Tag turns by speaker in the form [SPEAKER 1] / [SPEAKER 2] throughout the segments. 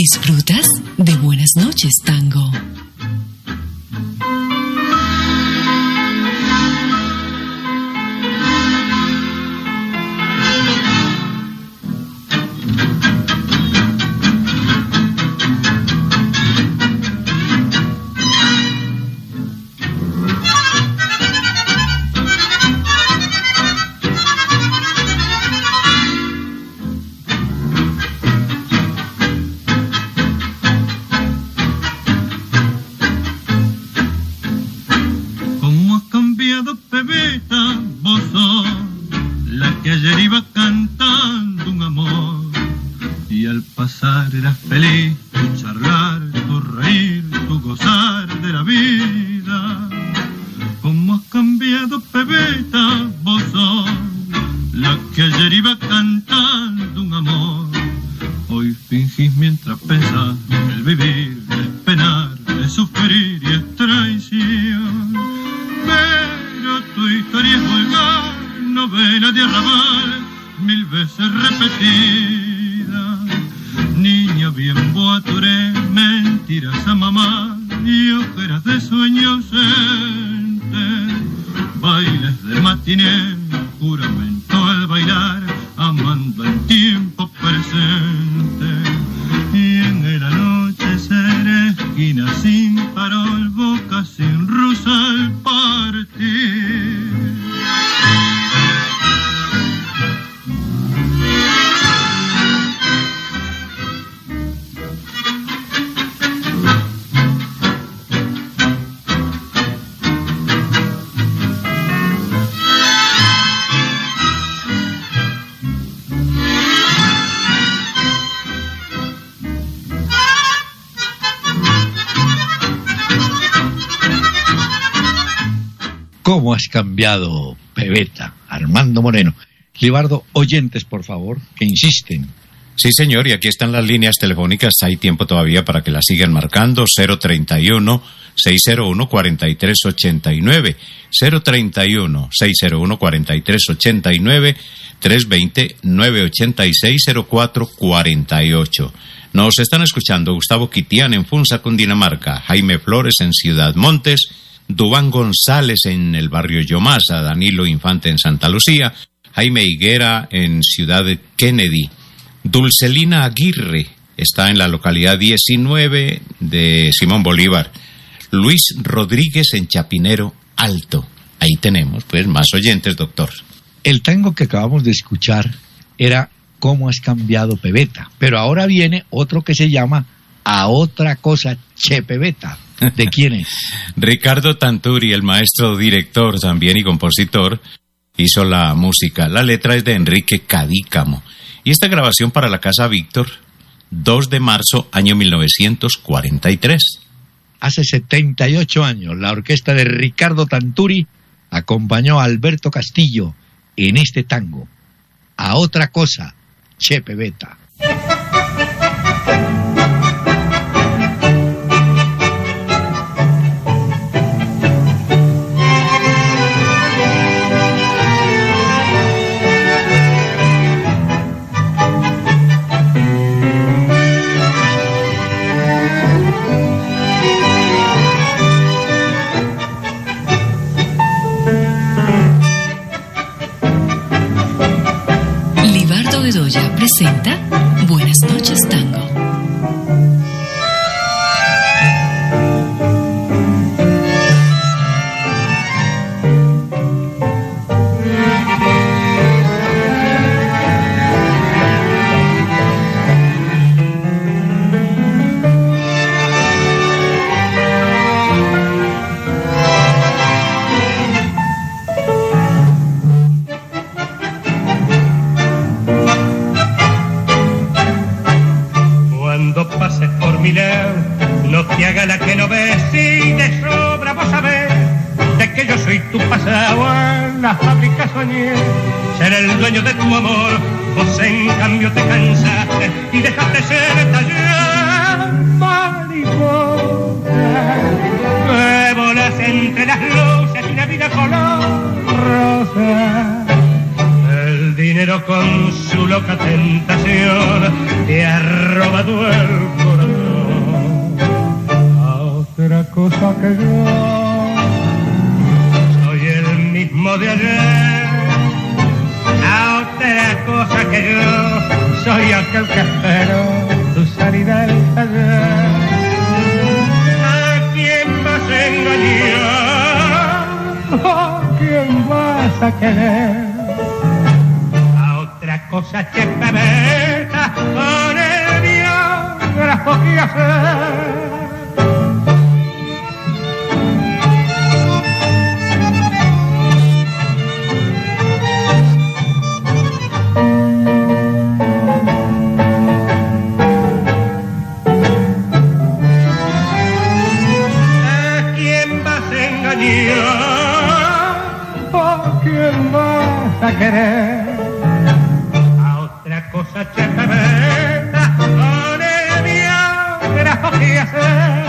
[SPEAKER 1] ¿Disfrutas de Buenas noches, Tango?
[SPEAKER 2] ¿Cómo has cambiado, Pebeta? Armando Moreno. Libardo, oyentes, por favor, que insisten.
[SPEAKER 3] Sí, señor, y aquí están las líneas telefónicas. Hay tiempo todavía para que las sigan marcando. 031-601-4389. 031-601-4389. 320-986-0448. Nos están escuchando Gustavo Quitián en Funza, Cundinamarca. Jaime Flores en Ciudad Montes. Dubán González en el barrio Yomasa, Danilo Infante en Santa Lucía, Jaime Higuera en Ciudad Kennedy, Dulcelina Aguirre está en la localidad 19 de Simón Bolívar, Luis Rodríguez en Chapinero Alto. Ahí tenemos, pues, más oyentes, doctor.
[SPEAKER 2] El tango que acabamos de escuchar era ¿Cómo has cambiado, Pebeta? Pero ahora viene otro que se llama A otra cosa, Che Pebeta. ¿De quién es?
[SPEAKER 3] Ricardo Tanturi, el maestro director también y compositor, hizo la música. La letra es de Enrique Cadícamo. Y esta grabación para la Casa Víctor, 2 de marzo, año 1943.
[SPEAKER 2] Hace 78 años, la orquesta de Ricardo Tanturi acompañó a Alberto Castillo en este tango. A otra cosa, Che Pebeta.
[SPEAKER 1] Presenta Buenas noches, Tango.
[SPEAKER 4] No te haga la que no ves, si de sobra vos sabés de que yo soy tu pasado. En la fábrica soñé ser el dueño de tu amor, vos en cambio te cansaste y dejaste ser taller mariposa que volas entre las luces y la vida color rosa. El dinero con su loca tentación te ha robado el corazón. cosa que yo. Soy el mismo de ayer, a otra cosa que yo. Soy aquel que espero tu salida del taller. ¿A quién vas a engañar? ¿A quién vas a querer? A otra cosa que te meta con el biógrafo que hacer. ¿A quién vas a querer? A otra cosa que te meta con el biógrafo que hacer.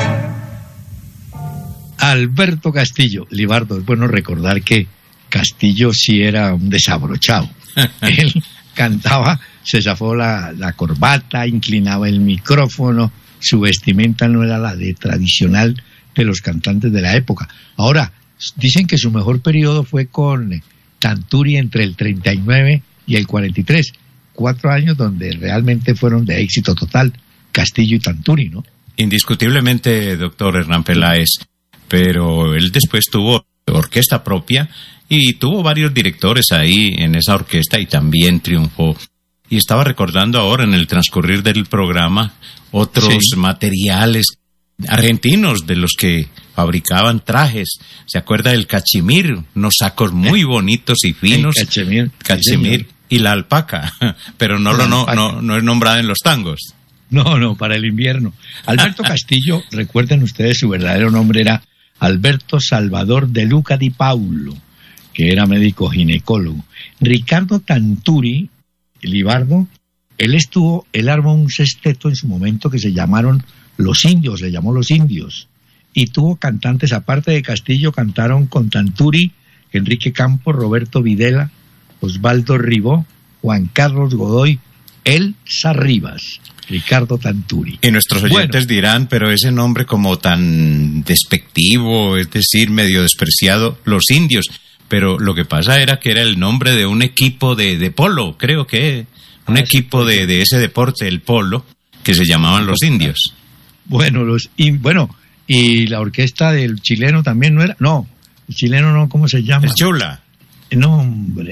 [SPEAKER 2] Alberto Castillo. Libardo, es bueno recordar que Castillo sí era un desabrochado. Él cantaba, se zafó la corbata, inclinaba el micrófono, su vestimenta no era la de tradicional de los cantantes de la época. Ahora, dicen que su mejor periodo fue con Tanturi entre el 39 y el 43. 4 años donde realmente fueron de éxito total, Castillo y Tanturi, ¿no?
[SPEAKER 3] Indiscutiblemente, doctor Hernán Peláez, pero él después tuvo orquesta propia y tuvo varios directores ahí en esa orquesta y también triunfó. Y estaba recordando ahora en el transcurrir del programa otros materiales argentinos de los que fabricaban trajes. ¿Se acuerda del cachemir? Unos sacos muy bonitos y finos.
[SPEAKER 2] El
[SPEAKER 3] cachemir y la alpaca, pero no es nombrada en los tangos.
[SPEAKER 2] No, para el invierno. Alberto Castillo, recuerden ustedes, su verdadero nombre era Alberto Salvador de Luca di Paulo, que era médico ginecólogo. Ricardo Tanturi, Libardo, él armó un sexteto en su momento que se llamaron Los Indios, le llamó Los Indios, y tuvo cantantes, aparte de Castillo, cantaron con Tanturi, Enrique Campos, Roberto Videla, Osvaldo Ribó, Juan Carlos Godoy, Elsa Rivas, Ricardo Tanturi.
[SPEAKER 3] Y nuestros oyentes dirán, pero ese nombre como tan despectivo, es decir, medio despreciado, Los Indios, pero lo que pasa era que era el nombre de un equipo de polo, creo que un equipo de ese deporte, el polo, que se llamaban Los Indios.
[SPEAKER 2] Bueno, y la orquesta del chileno también no era, no, el chileno no, ¿cómo se llama?
[SPEAKER 3] El Chula.
[SPEAKER 2] No, hombre,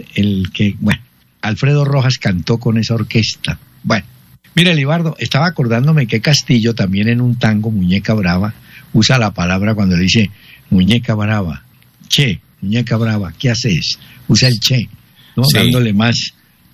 [SPEAKER 2] Alfredo Rojas cantó con esa orquesta. Bueno, mira, Libardo, estaba acordándome que Castillo también en un tango, Muñeca Brava, usa la palabra cuando le dice Muñeca Brava, che, Muñeca Brava, ¿qué haces? Usa el che, ¿no? Sí. Dándole más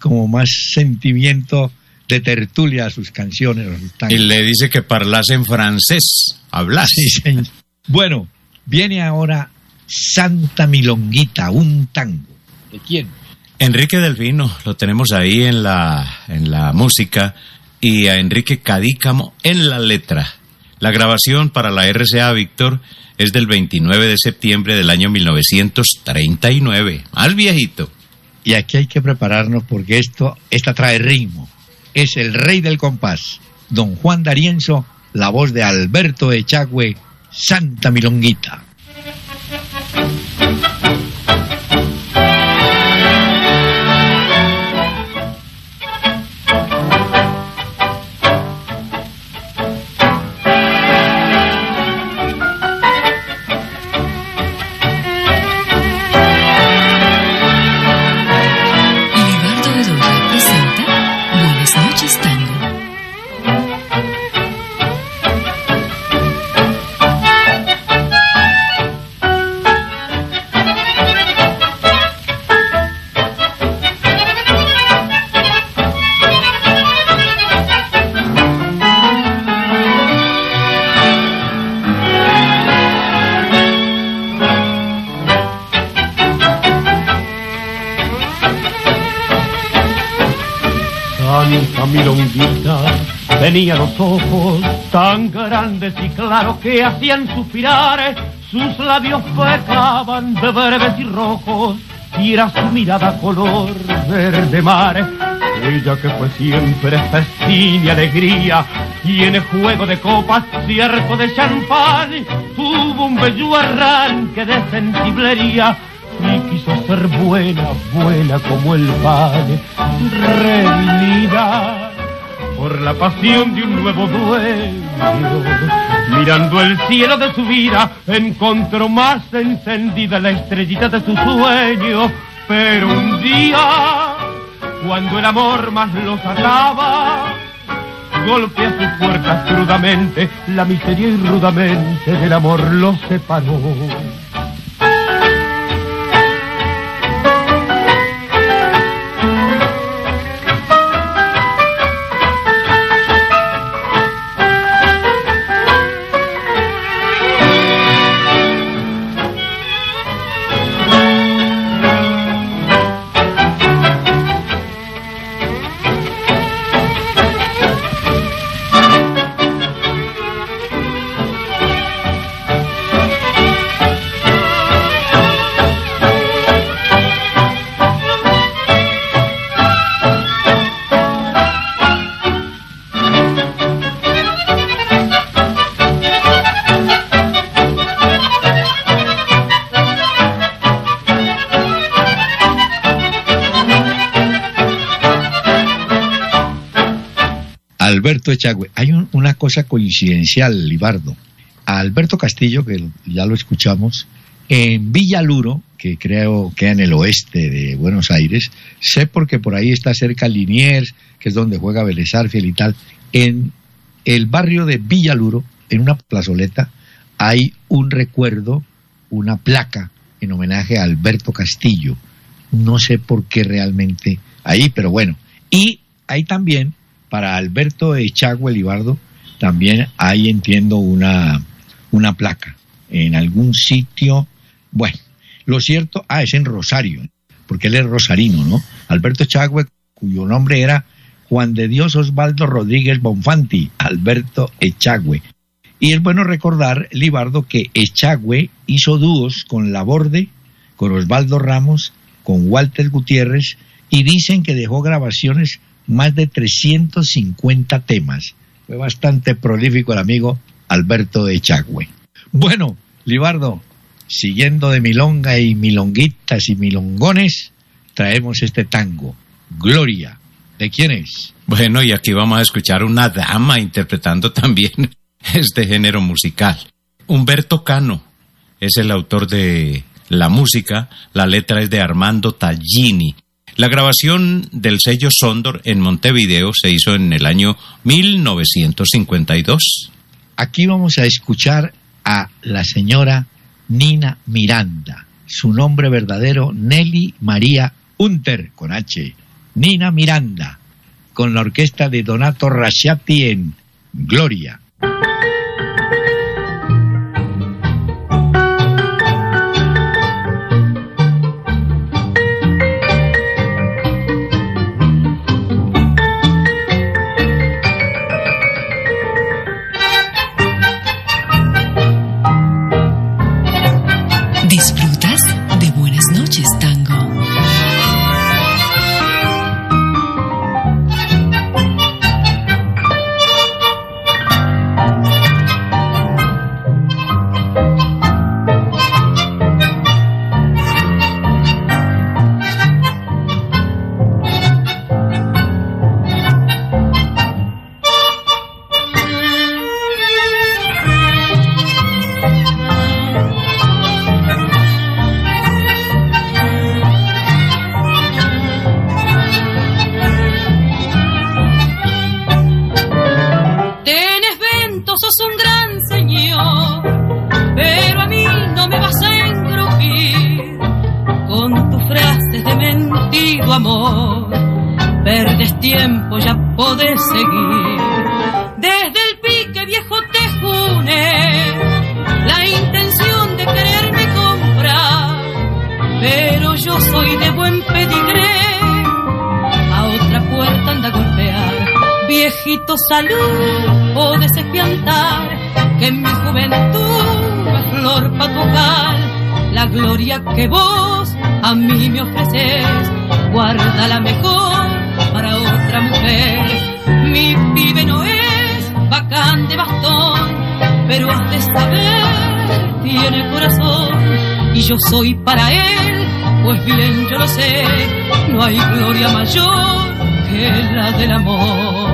[SPEAKER 2] sentimiento de tertulia a sus canciones, a sus tangos.
[SPEAKER 3] Y le dice que parlas en francés, hablas.
[SPEAKER 2] Sí, señor. Bueno, viene ahora Santa Milonguita, un tango. ¿De quién?
[SPEAKER 3] Enrique Delfino, lo tenemos ahí en la música, y a Enrique Cadícamo en la letra. La grabación para la RCA Víctor es del 29 de septiembre del año 1939, más viejito.
[SPEAKER 2] Y aquí hay que prepararnos porque esta trae ritmo. Es el rey del compás, don Juan D'Arienzo, la voz de Alberto Echagüe, Santa Milonguita.
[SPEAKER 4] Milonguita tenía los ojos tan grandes y claros que hacían suspirar, sus labios pecaban de verdes y rojos, y era su mirada color verde mar. Ella que fue siempre festín y alegría, y en el juego de copas cierto de champán, tuvo un bello arranque de sensiblería, y quiso ser buena, buena como el pan, reunida por la pasión de un nuevo dueño. Mirando el cielo de su vida, encontró más encendida la estrellita de su sueño. Pero un día, cuando el amor más los ataba, golpea sus puertas crudamente, la miseria y rudamente del amor los separó.
[SPEAKER 2] Alberto Echagüe. Hay una cosa coincidencial, Libardo. A Alberto Castillo, que ya lo escuchamos, en Villaluro, que creo queda en el oeste de Buenos Aires, sé porque por ahí está cerca Liniers, que es donde juega Vélez Sarsfield y tal. En el barrio de Villaluro, en una plazoleta, hay un recuerdo, una placa en homenaje a Alberto Castillo. No sé por qué realmente ahí, pero bueno. Y hay también, para Alberto Echagüe, Libardo, también hay, entiendo, una placa en algún sitio. Bueno, lo cierto, es en Rosario, porque él es rosarino, ¿no? Alberto Echagüe, cuyo nombre era Juan de Dios Osvaldo Rodríguez Bonfanti, Alberto Echagüe. Y es bueno recordar, Libardo, que Echagüe hizo dúos con Laborde, con Osvaldo Ramos, con Walter Gutiérrez, y dicen que dejó grabaciones más de 350 temas. Fue bastante prolífico el amigo Alberto Echagüe. Bueno, Libardo, siguiendo de milonga y milonguitas y milongones, traemos este tango, Gloria. ¿De quién es?
[SPEAKER 3] Bueno, y aquí vamos a escuchar una dama interpretando también este género musical. Humberto Cano es el autor de la música, la letra es de Armando Tallini. La grabación del sello Sondor en Montevideo se hizo en el año 1952.
[SPEAKER 2] Aquí vamos a escuchar a la señora Nina Miranda. Su nombre verdadero, Nelly María Hunter, con H. Nina Miranda, con la orquesta de Donato Rasciati en Gloria.
[SPEAKER 1] ¿Disfrutas de Buenas noches, Tango?
[SPEAKER 5] Amor, perdes tiempo, ya podés seguir. Desde el pique viejo te june la intención de quererme comprar, pero yo soy de buen pedigré, a otra puerta anda a golpear. Viejito, salud, podés espiantar que en mi juventud es flor pa' tocar. La gloria que vos a mí me ofreces, guárdala mejor para otro. mujer. Mi pibe no es bacán de bastón, pero has de saber, tiene corazón. Y yo soy para él, pues bien yo lo sé, no hay gloria mayor que la del amor.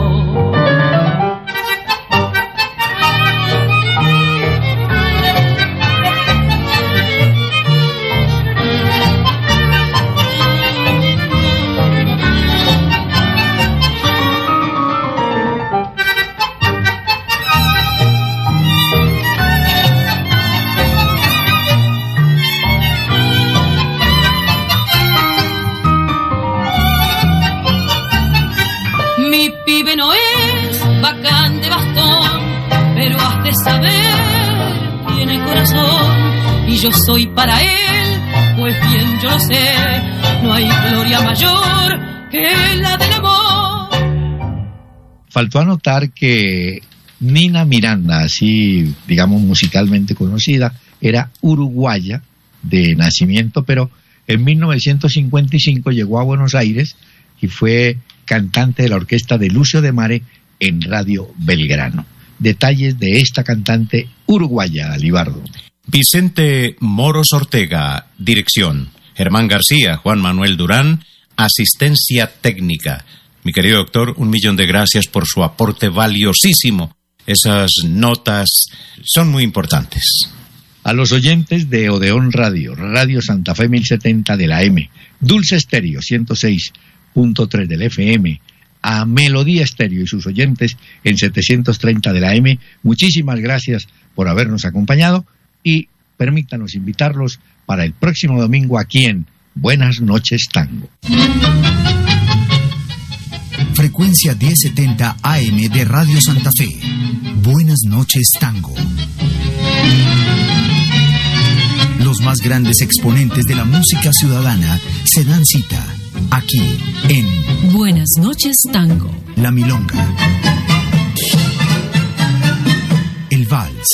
[SPEAKER 5] Y yo soy para él, pues bien yo lo sé, no hay gloria mayor que la del amor.
[SPEAKER 2] Faltó anotar que Nina Miranda, así digamos musicalmente conocida, era uruguaya de nacimiento, pero en 1955 llegó a Buenos Aires y fue cantante de la orquesta de Lucio de Mare en Radio Belgrano. Detalles de esta cantante uruguaya, Libardo.
[SPEAKER 3] Vicente Moros Ortega, dirección. Germán García, Juan Manuel Durán, asistencia técnica. Mi querido doctor, 1.000.000 de gracias por su aporte valiosísimo. Esas notas son muy importantes.
[SPEAKER 2] A los oyentes de Odeón Radio, Radio Santa Fe 1070 de la M, Dulce Estéreo 106.3 del FM, a Melodía Estéreo y sus oyentes en 730 de la M, muchísimas gracias por habernos acompañado. Y permítanos invitarlos para el próximo domingo aquí en Buenas Noches Tango.
[SPEAKER 6] Frecuencia 1070 AM de Radio Santa Fe. Buenas Noches Tango. Los más grandes exponentes de la música ciudadana se dan cita aquí en
[SPEAKER 1] Buenas Noches Tango.
[SPEAKER 6] La Milonga, el Vals,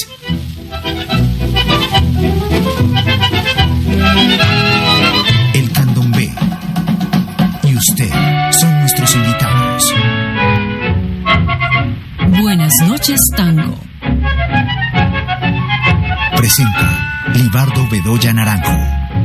[SPEAKER 6] el Candomblé y usted son nuestros invitados.
[SPEAKER 1] Buenas Noches Tango.
[SPEAKER 6] Presenta Libardo Bedoya Naranjo.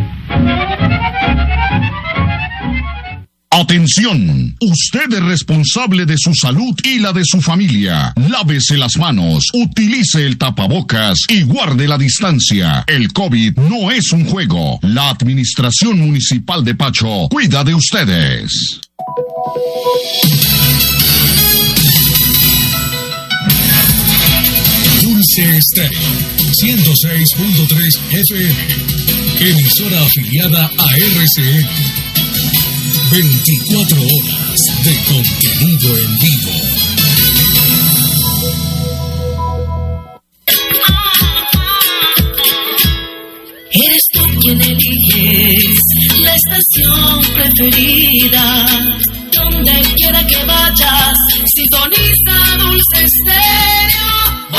[SPEAKER 7] Atención, usted es responsable de su salud y la de su familia. Lávese las manos, utilice el tapabocas y guarde la distancia. El COVID no es un juego. La Administración Municipal de Pacho cuida de ustedes.
[SPEAKER 8] Dulce Estéreo, 106.3 FM, emisora afiliada a RCN. 24 horas de contenido en vivo.
[SPEAKER 9] Eres tú quien eliges la estación preferida. Donde quiera que vayas, sintoniza Dulce Estéreo.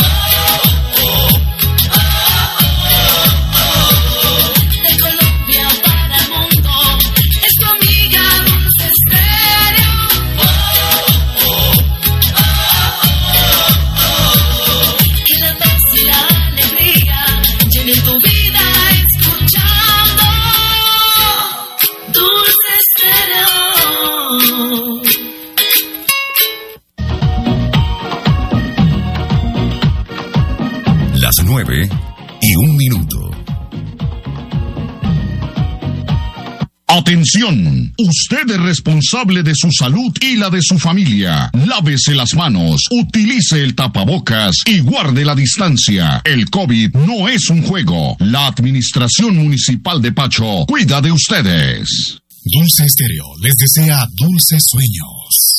[SPEAKER 8] Las 9:01.
[SPEAKER 7] Atención, usted es responsable de su salud y la de su familia. Lávese las manos, utilice el tapabocas y guarde la distancia. El COVID no es un juego. La Administración Municipal de Pacho cuida de ustedes.
[SPEAKER 8] Dulce Estéreo les desea dulces sueños.